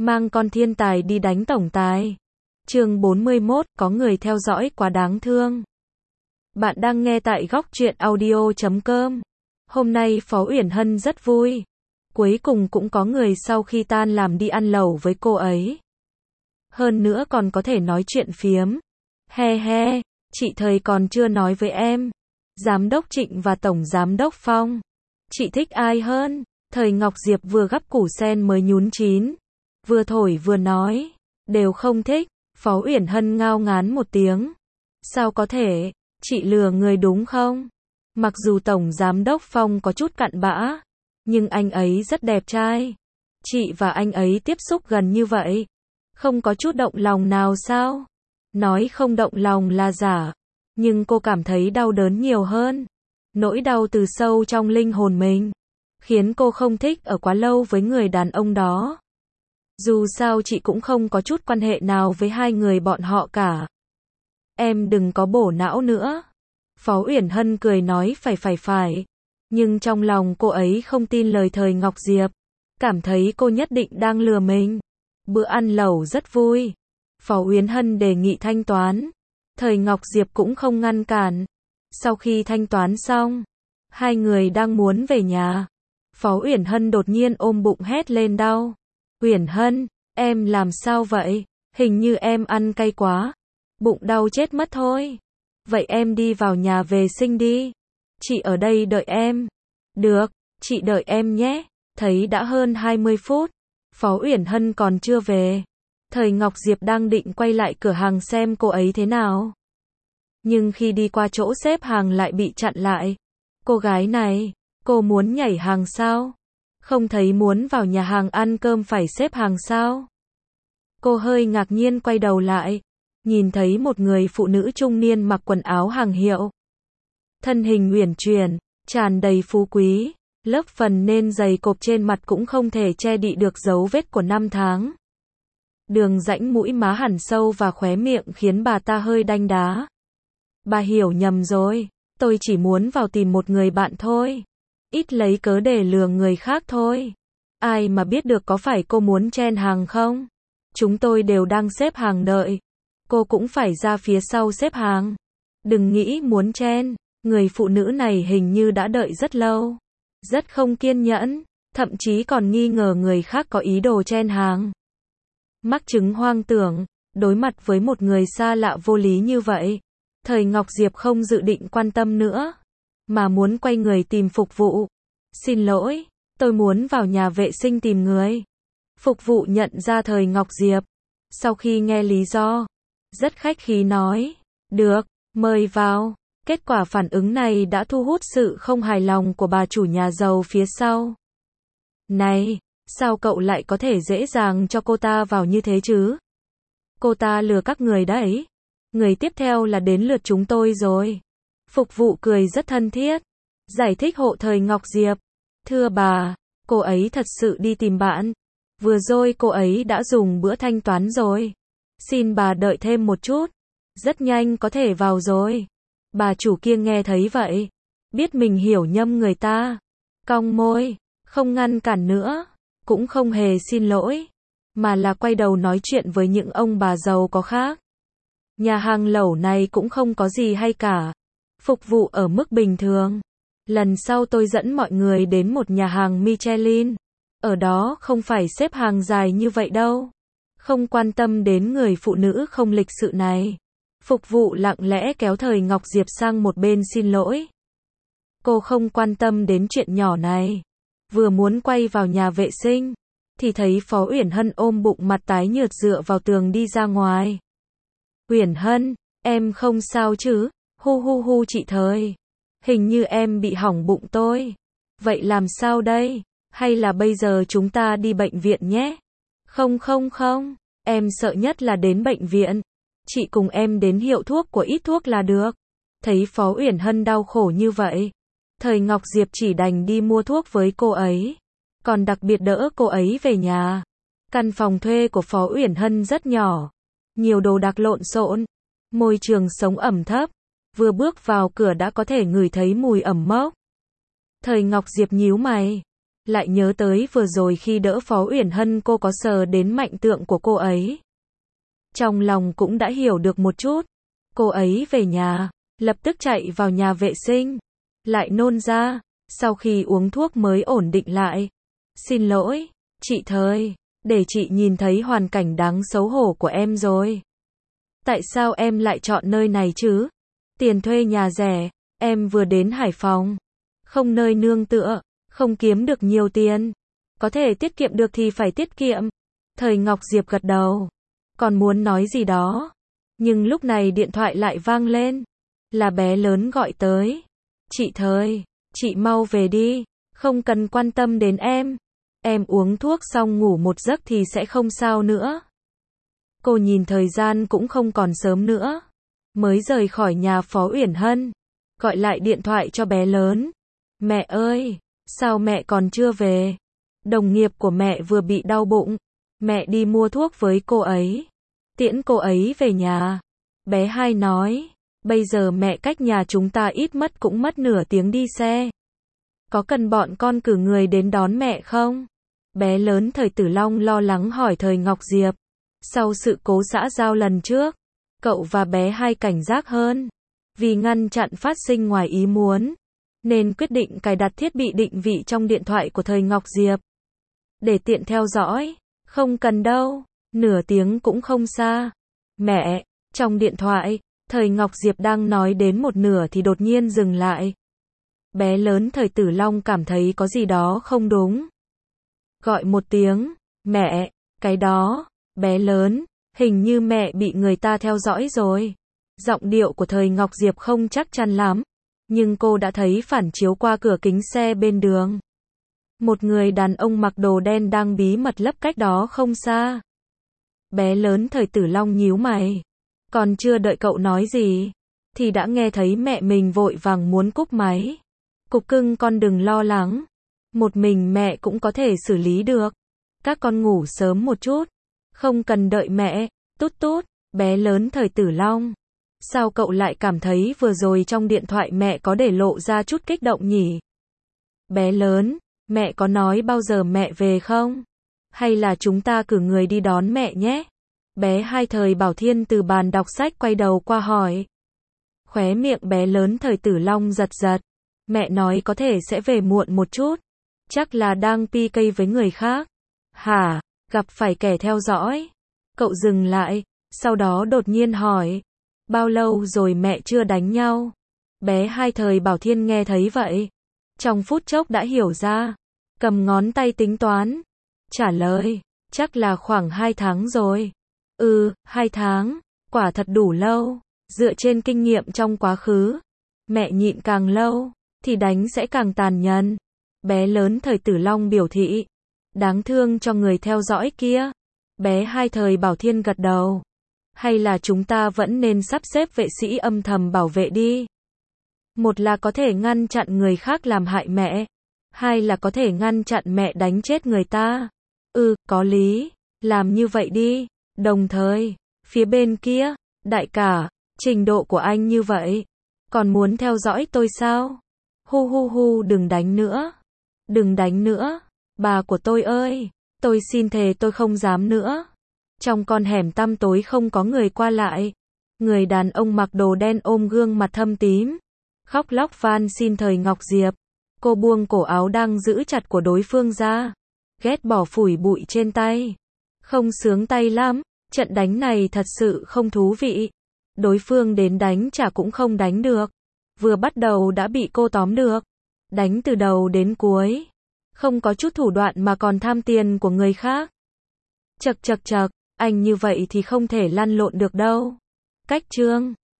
Mang con thiên tài đi đánh tổng tài. Chương 41, có người theo dõi quá đáng thương. Bạn đang nghe tại góc truyện audio.com. Hôm nay Phó Uyển Hân rất vui. Cuối cùng cũng có người sau khi tan làm đi ăn lẩu với cô ấy. Hơn nữa còn có thể nói chuyện phiếm. He he, chị Thời còn chưa nói với em. Giám đốc Trịnh và Tổng Giám đốc Phong. Chị thích ai hơn? Thời Ngọc Diệp vừa gắp củ sen mới nhún chín. Vừa thổi vừa nói. Đều không thích. Phó Uyển Hân ngao ngán một tiếng. Sao có thể? Chị lừa người đúng không? Mặc dù Tổng Giám đốc Phong có chút cặn bã, nhưng anh ấy rất đẹp trai. Chị và anh ấy tiếp xúc gần như vậy. Không có chút động lòng nào sao? Nói không động lòng là giả. Nhưng cô cảm thấy đau đớn nhiều hơn. Nỗi đau từ sâu trong linh hồn mình. Khiến cô không thích ở quá lâu với người đàn ông đó. Dù sao chị cũng không có chút quan hệ nào với hai người bọn họ cả. Em đừng có bổ não nữa. Phó Uyển Hân cười nói phải. Nhưng trong lòng cô ấy không tin lời Thời Ngọc Diệp. Cảm thấy cô nhất định đang lừa mình. Bữa ăn lẩu rất vui. Phó Uyển Hân đề nghị thanh toán. Thời Ngọc Diệp cũng không ngăn cản. Sau khi thanh toán xong, hai người đang muốn về nhà. Phó Uyển Hân đột nhiên ôm bụng hét lên đau. Uyển Hân, em làm sao vậy? Hình như em ăn cay quá. Bụng đau chết mất thôi. Vậy em đi vào nhà vệ sinh đi. Chị ở đây đợi em. Được, chị đợi em nhé. Thấy đã hơn 20 phút. Phó Uyển Hân còn chưa về. Thời Ngọc Diệp đang định quay lại cửa hàng xem cô ấy thế nào. Nhưng khi đi qua chỗ xếp hàng lại bị chặn lại. Cô gái này, cô muốn nhảy hàng sao? Không thấy muốn vào nhà hàng ăn cơm phải xếp hàng sao? Cô hơi ngạc nhiên quay đầu lại. Nhìn thấy một người phụ nữ trung niên mặc quần áo hàng hiệu. Thân hình uyển chuyển, tràn đầy phú quý. Lớp phần nên giày cộp trên mặt cũng không thể che đậy được dấu vết của năm tháng. Đường rãnh mũi má hẳn sâu và khóe miệng khiến bà ta hơi đanh đá. Bà hiểu nhầm rồi, tôi chỉ muốn vào tìm một người bạn thôi. Ít lấy cớ để lừa người khác thôi. Ai mà biết được có phải cô muốn chen hàng không? Chúng tôi đều đang xếp hàng đợi. Cô cũng phải ra phía sau xếp hàng. Đừng nghĩ muốn chen. Người phụ nữ này hình như đã đợi rất lâu. Rất không kiên nhẫn. Thậm chí còn nghi ngờ người khác có ý đồ chen hàng. Mắc chứng hoang tưởng. Đối mặt với một người xa lạ vô lý như vậy. Thời Ngọc Diệp không dự định quan tâm nữa. Mà muốn quay người tìm phục vụ. Xin lỗi, tôi muốn vào nhà vệ sinh tìm người. Phục vụ nhận ra Thời Ngọc Diệp. Sau khi nghe lý do, rất khách khí nói. Được, mời vào. Kết quả phản ứng này đã thu hút sự không hài lòng của bà chủ nhà giàu phía sau. Này, sao cậu lại có thể dễ dàng cho cô ta vào như thế chứ? Cô ta lừa các người đấy. Người tiếp theo là đến lượt chúng tôi rồi. Phục vụ cười rất thân thiết. Giải thích hộ Thời Ngọc Diệp. Thưa bà, cô ấy thật sự đi tìm bạn. Vừa rồi cô ấy đã dùng bữa thanh toán rồi. Xin bà đợi thêm một chút. Rất nhanh có thể vào rồi. Bà chủ kia nghe thấy vậy. Biết mình hiểu nhầm người ta. Cong môi. Không ngăn cản nữa. Cũng không hề xin lỗi. Mà là quay đầu nói chuyện với những ông bà giàu có khác. Nhà hàng lẩu này cũng không có gì hay cả. Phục vụ ở mức bình thường. Lần sau tôi dẫn mọi người đến một nhà hàng Michelin. Ở đó không phải xếp hàng dài như vậy đâu. Không quan tâm đến người phụ nữ không lịch sự này. Phục vụ lặng lẽ kéo Thời Ngọc Diệp sang một bên xin lỗi. Cô không quan tâm đến chuyện nhỏ này. Vừa muốn quay vào nhà vệ sinh. Thì thấy Phó Uyển Hân ôm bụng mặt tái nhợt dựa vào tường đi ra ngoài. Uyển Hân, em không sao chứ? Hu chị Thời. Hình như em bị hỏng bụng tôi. Vậy làm sao đây? Hay là bây giờ chúng ta đi bệnh viện nhé? Không. Em sợ nhất là đến bệnh viện. Chị cùng em đến hiệu thuốc của ít thuốc là được. Thấy Phó Uyển Hân đau khổ như vậy. Thời Ngọc Diệp chỉ đành đi mua thuốc với cô ấy. Còn đặc biệt đỡ cô ấy về nhà. Căn phòng thuê của Phó Uyển Hân rất nhỏ. Nhiều đồ đạc lộn xộn. Môi trường sống ẩm thấp. Vừa bước vào cửa đã có thể ngửi thấy mùi ẩm mốc. Thời Ngọc Diệp nhíu mày. lại nhớ tới vừa rồi khi đỡ Phó Uyển Hân cô có sờ đến mạnh tượng của cô ấy. Trong lòng cũng đã hiểu được một chút. Cô ấy về nhà, lập tức chạy vào nhà vệ sinh, lại nôn ra, sau khi uống thuốc mới ổn định lại. Xin lỗi, chị Thời, để chị nhìn thấy hoàn cảnh đáng xấu hổ của em rồi. Tại sao em lại chọn nơi này chứ? Tiền thuê nhà rẻ, em vừa đến Hải Phòng, không nơi nương tựa, không kiếm được nhiều tiền. Có thể tiết kiệm được thì phải tiết kiệm. Thời Ngọc Diệp gật đầu, còn muốn nói gì đó. Nhưng lúc này điện thoại lại vang lên. Là bé lớn gọi tới. Chị Thời, chị mau về đi, không cần quan tâm đến em. Em uống thuốc xong ngủ một giấc thì sẽ không sao nữa. Cô nhìn thời gian cũng không còn sớm nữa. Mới rời khỏi nhà Phó Uyển Hân, gọi lại điện thoại cho bé lớn. Mẹ ơi, sao mẹ còn chưa về? Đồng nghiệp của mẹ vừa bị đau bụng. Mẹ đi mua thuốc với cô ấy. Tiễn cô ấy về nhà. Bé Hai nói, bây giờ mẹ cách nhà chúng ta ít mất cũng mất nửa tiếng đi xe. Có cần bọn con cử người đến đón mẹ không? Bé lớn Thời Tử Long lo lắng hỏi Thời Ngọc Diệp. Sau sự cố xã giao lần trước, cậu và bé Hai cảnh giác hơn. Vì ngăn chặn phát sinh ngoài ý muốn, nên quyết định cài đặt thiết bị định vị trong điện thoại của Thời Ngọc Diệp. Để tiện theo dõi. Không cần đâu, nửa tiếng cũng không xa. Mẹ, trong điện thoại, Thời Ngọc Diệp đang nói đến một nửa thì đột nhiên dừng lại. Bé lớn Thời Tử Long cảm thấy có gì đó không đúng. Gọi một tiếng, mẹ, cái đó, bé lớn, hình như mẹ bị người ta theo dõi rồi. Giọng điệu của Thời Ngọc Diệp không chắc chắn lắm, nhưng cô đã thấy phản chiếu qua cửa kính xe bên đường. Một người đàn ông mặc đồ đen đang bí mật lấp cách đó không xa. Bé lớn Thời Tử Long nhíu mày. Còn chưa đợi cậu nói gì, thì đã nghe thấy mẹ mình vội vàng muốn cúp máy. Cục cưng con đừng lo lắng. Một mình mẹ cũng có thể xử lý được. Các con ngủ sớm một chút. Không cần đợi mẹ. Tút tút, bé lớn Thời Tử Long. Sao cậu lại cảm thấy vừa rồi trong điện thoại mẹ có để lộ ra chút kích động nhỉ? Bé lớn, mẹ có nói bao giờ mẹ về không? Hay là chúng ta cử người đi đón mẹ nhé? Bé Hai Thời Bảo Thiên từ bàn đọc sách quay đầu qua hỏi. Khóe miệng bé lớn Thời Tử Long giật giật. Mẹ nói có thể sẽ về muộn một chút. Chắc là đang PK với người khác. Hả? Gặp phải kẻ theo dõi? Cậu dừng lại, sau đó đột nhiên hỏi. Bao lâu rồi mẹ chưa đánh nhau? Bé Hai Thời Bảo Thiên nghe thấy vậy. Trong phút chốc đã hiểu ra. Cầm ngón tay tính toán. Trả lời, chắc là khoảng 2 tháng rồi. 2 tháng, quả thật đủ lâu. Dựa trên kinh nghiệm trong quá khứ, mẹ nhịn càng lâu, thì đánh sẽ càng tàn nhẫn. Bé lớn Thời Tử Long biểu thị. Đáng thương cho người theo dõi kia. Bé Hai Thời Bảo Thiên gật đầu. Hay là chúng ta vẫn nên sắp xếp vệ sĩ âm thầm bảo vệ đi. Một là có thể ngăn chặn người khác làm hại mẹ. Hai là có thể ngăn chặn mẹ đánh chết người ta. Có lý. Làm như vậy đi. Đồng thời, phía bên kia, đại ca, trình độ của anh như vậy. Còn muốn theo dõi tôi sao? Hu, đừng đánh nữa. Đừng đánh nữa. Bà của tôi ơi. Tôi xin thề tôi không dám nữa. Trong con hẻm tăm tối không có người qua lại. Người đàn ông mặc đồ đen ôm gương mặt thâm tím. Khóc lóc van xin Thời Ngọc Diệp. Cô buông cổ áo đang giữ chặt của đối phương ra. Ghét bỏ phủi bụi trên tay. Không sướng tay lắm. Trận đánh này thật sự không thú vị. Đối phương đến đánh chả cũng không đánh được. Vừa bắt đầu đã bị cô tóm được. Đánh từ đầu đến cuối. Không có chút thủ đoạn mà còn tham tiền của người khác. Chậc, anh như vậy thì không thể lăn lộn được đâu. Cách chương